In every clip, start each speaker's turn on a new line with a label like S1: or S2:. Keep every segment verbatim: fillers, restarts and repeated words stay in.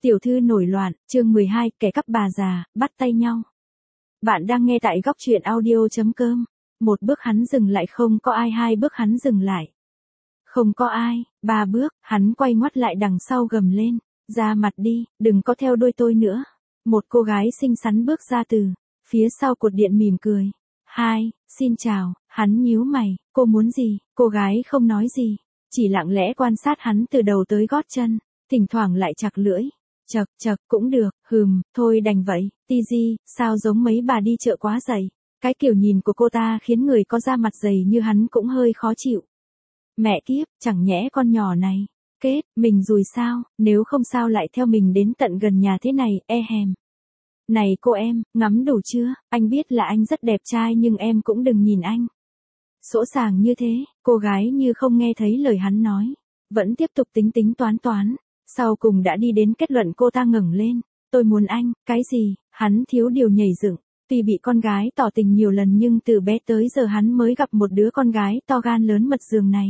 S1: Tiểu thư nổi loạn, chương mười hai, kẻ cắp bà già, bắt tay nhau. Bạn đang nghe tại góc truyện audio.com. Một bước hắn dừng lại, không có ai. Hai bước hắn dừng lại, không có ai. Ba bước, hắn quay ngoắt lại đằng sau gầm lên. Ra mặt đi, đừng có theo đuôi tôi nữa. Một cô gái xinh xắn bước ra từ phía sau cột điện mỉm cười. Hai, xin chào. Hắn nhíu mày, cô muốn gì? Cô gái không nói gì, chỉ lặng lẽ quan sát hắn từ đầu tới gót chân, thỉnh thoảng lại chặt lưỡi. Chật chật, cũng được, hừm, thôi đành vậy. Tizi, sao giống mấy bà đi chợ quá dày. Cái kiểu nhìn của cô ta khiến người có da mặt dày như hắn cũng hơi khó chịu. Mẹ kiếp, chẳng nhẽ con nhỏ này, kết, mình rùi sao, nếu không sao lại theo mình đến tận gần nhà thế này, e hèm. Này cô em, ngắm đủ chưa, anh biết là anh rất đẹp trai nhưng em cũng đừng nhìn anh sỗ sàng như thế. Cô gái như không nghe thấy lời hắn nói, vẫn tiếp tục tính tính toán toán. Sau cùng đã đi đến kết luận. Cô ta ngẩng lên. Tôi muốn anh. Cái gì? Hắn thiếu điều nhảy dựng. Tuy bị con gái tỏ tình nhiều lần nhưng từ bé tới giờ hắn mới gặp một đứa con gái to gan lớn mật giường này.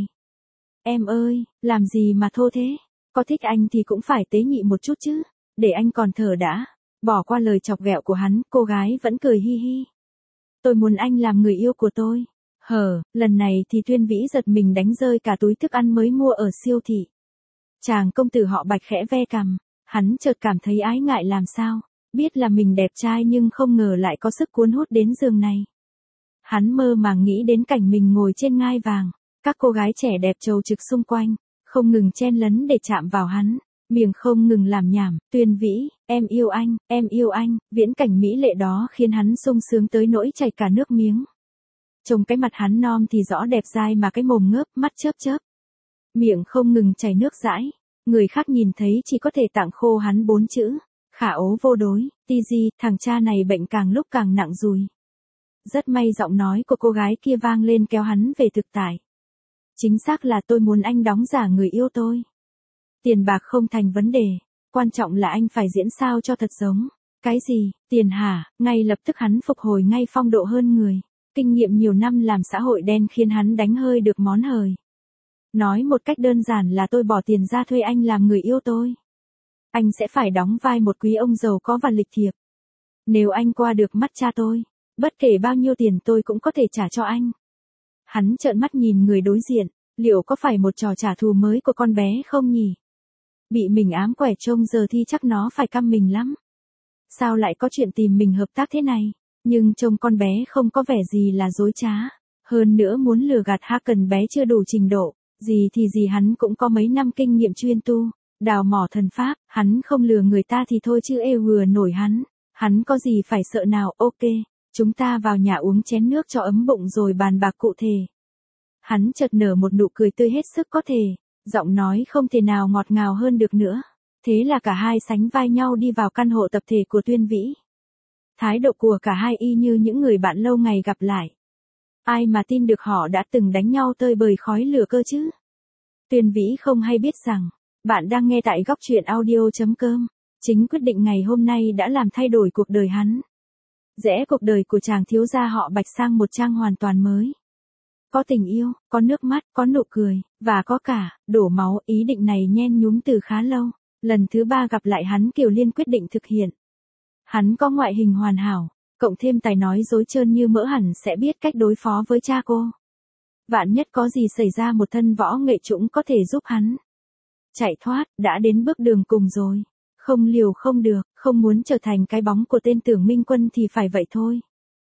S1: Em ơi, làm gì mà thô thế? Có thích anh thì cũng phải tế nhị một chút chứ. Để anh còn thở đã. Bỏ qua lời chọc ghẹo của hắn, cô gái vẫn cười hi hi. Tôi muốn anh làm người yêu của tôi. Hờ, lần này thì Tuyên Vĩ giật mình đánh rơi cả túi thức ăn mới mua ở siêu thị. Chàng công tử họ Bạch khẽ ve cằm, hắn chợt cảm thấy ái ngại làm sao, biết là mình đẹp trai nhưng không ngờ lại có sức cuốn hút đến giường này. Hắn mơ màng nghĩ đến cảnh mình ngồi trên ngai vàng, các cô gái trẻ đẹp chầu trực xung quanh, không ngừng chen lấn để chạm vào hắn, miệng không ngừng làm nhảm. Tuyên Vĩ, em yêu anh, em yêu anh, viễn cảnh mỹ lệ đó khiến hắn sung sướng tới nỗi chảy cả nước miếng. Trông cái mặt hắn non thì rõ đẹp dai mà cái mồm ngớp, mắt chớp chớp, miệng không ngừng chảy nước dãi. Người khác nhìn thấy chỉ có thể tặng khô hắn bốn chữ: khả ố vô đối. Tizi, thằng cha này bệnh càng lúc càng nặng rồi. Rất may giọng nói của cô gái kia vang lên kéo hắn về thực tại. Chính xác là tôi muốn anh đóng giả người yêu tôi. Tiền bạc không thành vấn đề, quan trọng là anh phải diễn sao cho thật giống. Cái gì? Tiền hả? Ngay lập tức hắn phục hồi ngay phong độ hơn người. Kinh nghiệm nhiều năm làm xã hội đen khiến hắn đánh hơi được món hời. Nói một cách đơn giản là tôi bỏ tiền ra thuê anh làm người yêu tôi. Anh sẽ phải đóng vai một quý ông giàu có và lịch thiệp. Nếu anh qua được mắt cha tôi, bất kể bao nhiêu tiền tôi cũng có thể trả cho anh. Hắn trợn mắt nhìn người đối diện, liệu có phải một trò trả thù mới của con bé không nhỉ? Bị mình ám quẻ trông giờ thì chắc nó phải căm mình lắm. Sao lại có chuyện tìm mình hợp tác thế này? Nhưng trông con bé không có vẻ gì là dối trá. Hơn nữa muốn lừa gạt Haken bé chưa đủ trình độ. Gì thì gì hắn cũng có mấy năm kinh nghiệm chuyên tu, đào mỏ thần pháp, hắn không lừa người ta thì thôi chứ ê vừa nổi hắn. Hắn có gì phải sợ nào. Ok, chúng ta vào nhà uống chén nước cho ấm bụng rồi bàn bạc cụ thể. Hắn chợt nở một nụ cười tươi hết sức có thể, giọng nói không thể nào ngọt ngào hơn được nữa. Thế là cả hai sánh vai nhau đi vào căn hộ tập thể của Tuyên Vĩ. Thái độ của cả hai y như những người bạn lâu ngày gặp lại. Ai mà tin được họ đã từng đánh nhau tơi bời khói lửa cơ chứ. Tuyên Vĩ không hay biết rằng, bạn đang nghe tại góc truyện audio.com. Chính quyết định ngày hôm nay đã làm thay đổi cuộc đời hắn. Rẽ cuộc đời của chàng thiếu gia họ Bạch sang một trang hoàn toàn mới. Có tình yêu, có nước mắt, có nụ cười, và có cả, đổ máu. Ý định này nhen nhúm từ khá lâu. Lần thứ ba gặp lại hắn Kiều Liên quyết định thực hiện. Hắn có ngoại hình hoàn hảo, cộng thêm tài nói dối trơn như mỡ hẳn sẽ biết cách đối phó với cha cô. Vạn nhất có gì xảy ra một thân võ nghệ trũng có thể giúp hắn chạy thoát. Đã đến bước đường cùng rồi. Không liều không được, không muốn trở thành cái bóng của tên Tưởng Minh Quân thì phải vậy thôi.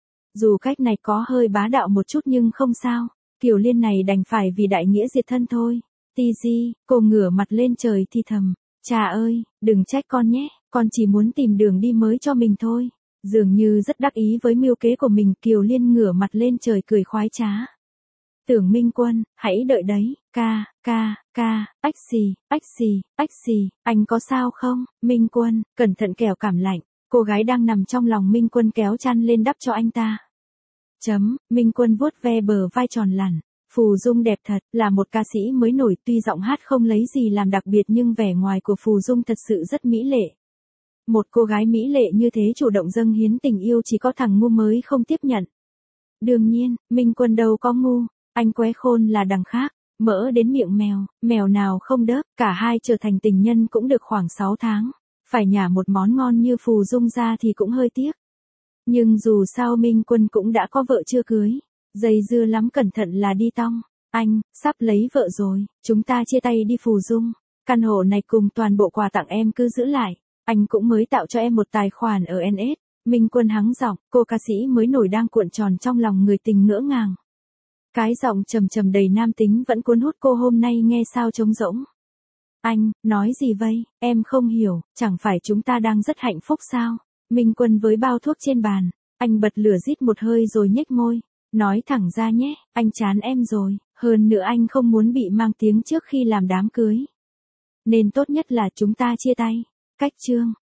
S1: Dù cách này có hơi bá đạo một chút nhưng không sao. Kiều Liên này đành phải vì đại nghĩa diệt thân thôi. Tizi, cô ngửa mặt lên trời thì thầm. Cha ơi, đừng trách con nhé, con chỉ muốn tìm đường đi mới cho mình thôi. Dường như rất đắc ý với mưu kế của mình, Kiều Liên ngửa mặt lên trời cười khoái trá. Tưởng Minh Quân, hãy đợi đấy. Ca, ca, ca, ách xì, ách xì, ách xì, anh có sao không? Minh Quân, cẩn thận kẻo cảm lạnh. Cô gái đang nằm trong lòng Minh Quân kéo chăn lên đắp cho anh ta. Chấm, Minh Quân vuốt ve bờ vai tròn lẳn. Phù Dung đẹp thật, là một ca sĩ mới nổi, tuy giọng hát không lấy gì làm đặc biệt nhưng vẻ ngoài của Phù Dung thật sự rất mỹ lệ. Một cô gái mỹ lệ như thế chủ động dâng hiến tình yêu chỉ có thằng ngu mới không tiếp nhận. Đương nhiên, Minh Quân đâu có ngu, anh qué khôn là đằng khác, mỡ đến miệng mèo, mèo nào không đớp. Cả hai trở thành tình nhân cũng được khoảng sáu tháng. Phải nhả một món ngon như Phù Dung ra thì cũng hơi tiếc. Nhưng dù sao Minh Quân cũng đã có vợ chưa cưới. Dây dưa lắm cẩn thận là đi tong. Anh, sắp lấy vợ rồi, chúng ta chia tay đi Phù Dung. Căn hộ này cùng toàn bộ quà tặng em cứ giữ lại. Anh cũng mới tạo cho em một tài khoản ở en ét. Minh Quân hắng giọng, cô ca sĩ mới nổi đang cuộn tròn trong lòng người tình ngỡ ngàng. Cái giọng trầm trầm đầy nam tính vẫn cuốn hút cô hôm nay nghe sao trống rỗng. Anh, nói gì vậy, em không hiểu, chẳng phải chúng ta đang rất hạnh phúc sao? Minh Quân với bao thuốc trên bàn, anh bật lửa rít một hơi rồi nhếch môi. Nói thẳng ra nhé, anh chán em rồi, hơn nữa anh không muốn bị mang tiếng trước khi làm đám cưới. Nên tốt nhất là chúng ta chia tay. Cách chương